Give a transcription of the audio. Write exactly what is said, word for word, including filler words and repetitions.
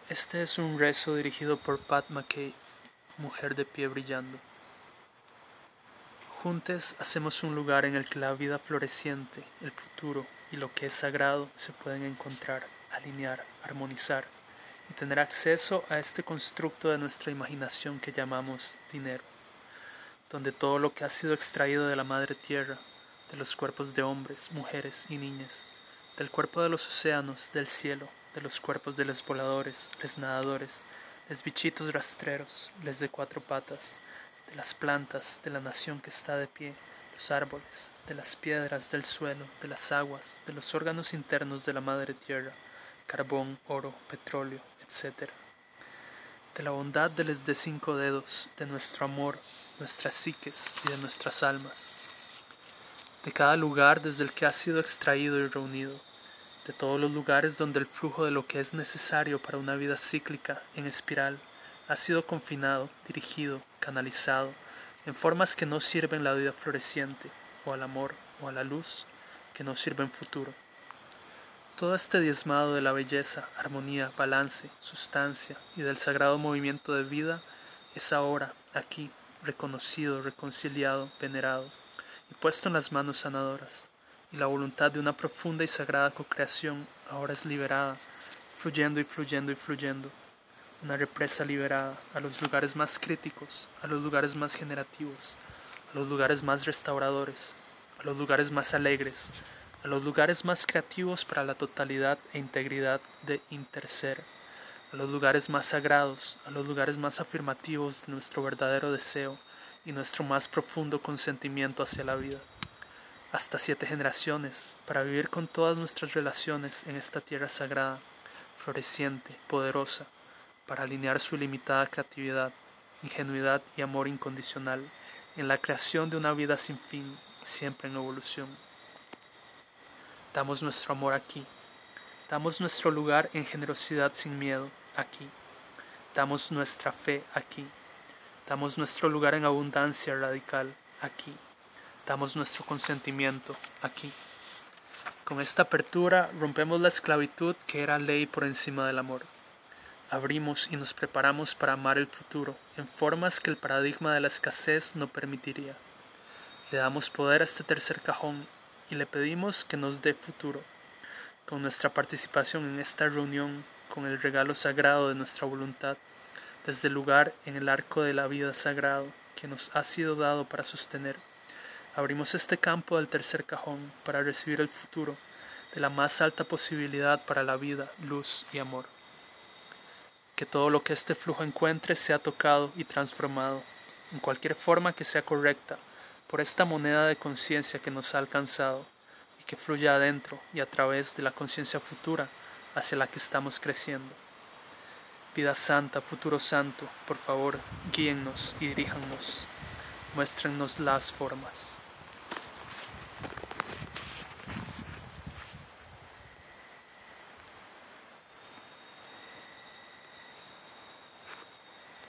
Este es un rezo dirigido por Pat McKay, mujer de pie brillando. Juntos hacemos un lugar en el que la vida floreciente, el futuro y lo que es sagrado se pueden encontrar, alinear, armonizar y tener acceso a este constructo de nuestra imaginación que llamamos dinero, donde todo lo que ha sido extraído de la madre tierra, de los cuerpos de hombres, mujeres y niñas, del cuerpo de los océanos, del cielo, de los cuerpos de los voladores, les nadadores, les bichitos rastreros, les de cuatro patas, de las plantas, de la nación que está de pie, los árboles, de las piedras, del suelo, de las aguas, de los órganos internos de la madre tierra, carbón, oro, petróleo, etcétera. De la bondad de los de cinco dedos, de nuestro amor, nuestras psiques y de nuestras almas. De cada lugar desde el que ha sido extraído y reunido, de todos los lugares donde el flujo de lo que es necesario para una vida cíclica, en espiral, ha sido confinado, dirigido, canalizado, en formas que no sirven la vida floreciente, o al amor, o a la luz, que no sirven futuro. Todo este diezmado de la belleza, armonía, balance, sustancia y del sagrado movimiento de vida es ahora, aquí, reconocido, reconciliado, venerado y puesto en las manos sanadoras, y la voluntad de una profunda y sagrada co-creación ahora es liberada, fluyendo y fluyendo y fluyendo, una represa liberada a los lugares más críticos, a los lugares más generativos, a los lugares más restauradores, a los lugares más alegres, a los lugares más creativos para la totalidad e integridad de interser, a los lugares más sagrados, a los lugares más afirmativos de nuestro verdadero deseo y nuestro más profundo consentimiento hacia la vida. Hasta siete generaciones, para vivir con todas nuestras relaciones en esta tierra sagrada, floreciente, poderosa, para alinear su ilimitada creatividad, ingenuidad y amor incondicional en la creación de una vida sin fin, siempre en evolución. Damos nuestro amor aquí, damos nuestro lugar en generosidad sin miedo aquí, damos nuestra fe aquí, damos nuestro lugar en abundancia radical aquí, damos nuestro consentimiento aquí. Con esta apertura rompemos la esclavitud que era ley por encima del amor. Abrimos y nos preparamos para amar el futuro en formas que el paradigma de la escasez no permitiría. Le damos poder a este tercer cajón y le pedimos que nos dé futuro. Con nuestra participación en esta reunión, con el regalo sagrado de nuestra voluntad, desde el lugar en el arco de la vida sagrado que nos ha sido dado para sostener, abrimos este campo del tercer cajón para recibir el futuro de la más alta posibilidad para la vida, luz y amor. Que todo lo que este flujo encuentre sea tocado y transformado, en cualquier forma que sea correcta, por esta moneda de conciencia que nos ha alcanzado, y que fluya adentro y a través de la conciencia futura hacia la que estamos creciendo. Vida santa, futuro santo, por favor, guíennos y diríjannos, muéstrennos las formas.